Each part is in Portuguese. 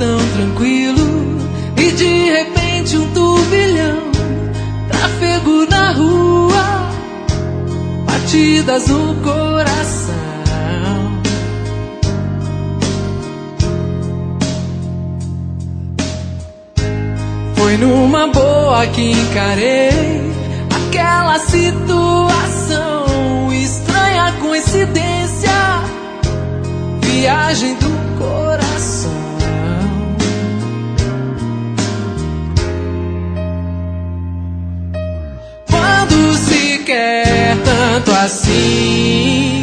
tão tranquilo e de repente um turbilhão, tráfego na rua, batidas no coração. Foi numa boa que encarei aquela situação, estranha coincidência, viagem do coração. Quando se quer tanto assim,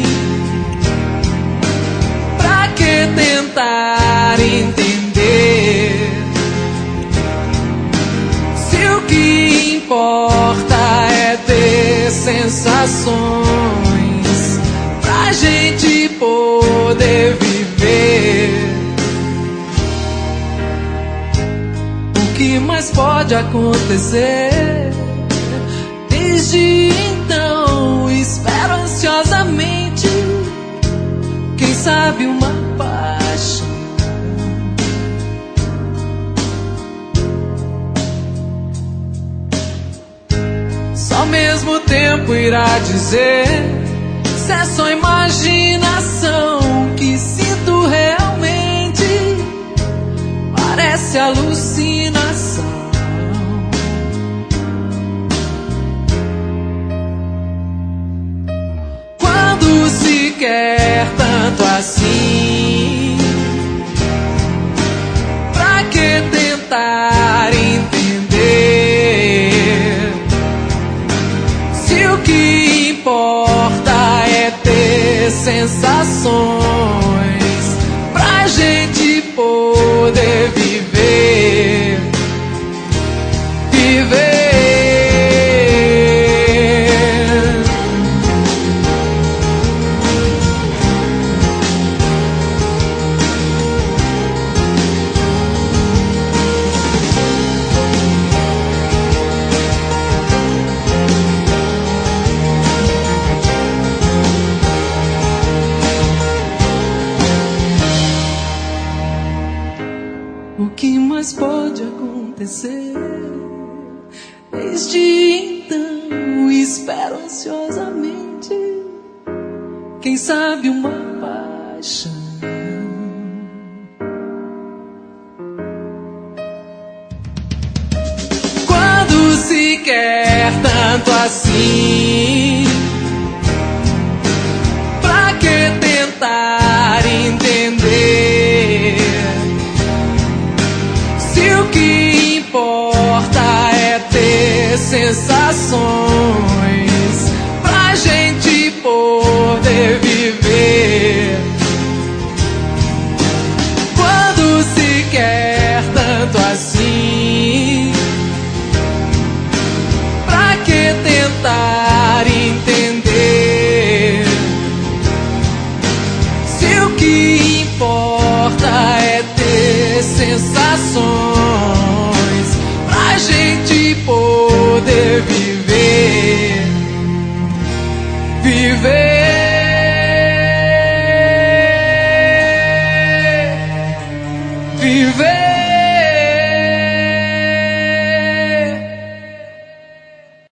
pra que tentar entender? Se o que importa é ter sensações pra gente poder viver. O que mais pode acontecer? Desde então espero ansiosamente, quem sabe uma paixão. Só mesmo o tempo irá dizer se é só imaginação que sinto realmente, parece alucinação. Quando se quer tanto assim, pra que tentar entender? Se o que importa é ter sensações pra gente poder viver. Viver. O que mais pode acontecer? Desde então espero ansiosamente, quem sabe uma paixão. Quando se quer tanto assim, pra que tentar entender? Se o que importa é ter sensações pra gente poder viver. Quando se quer tanto assim, pra que tentar entender? Se o que importa é ter sensações pra gente poder viver.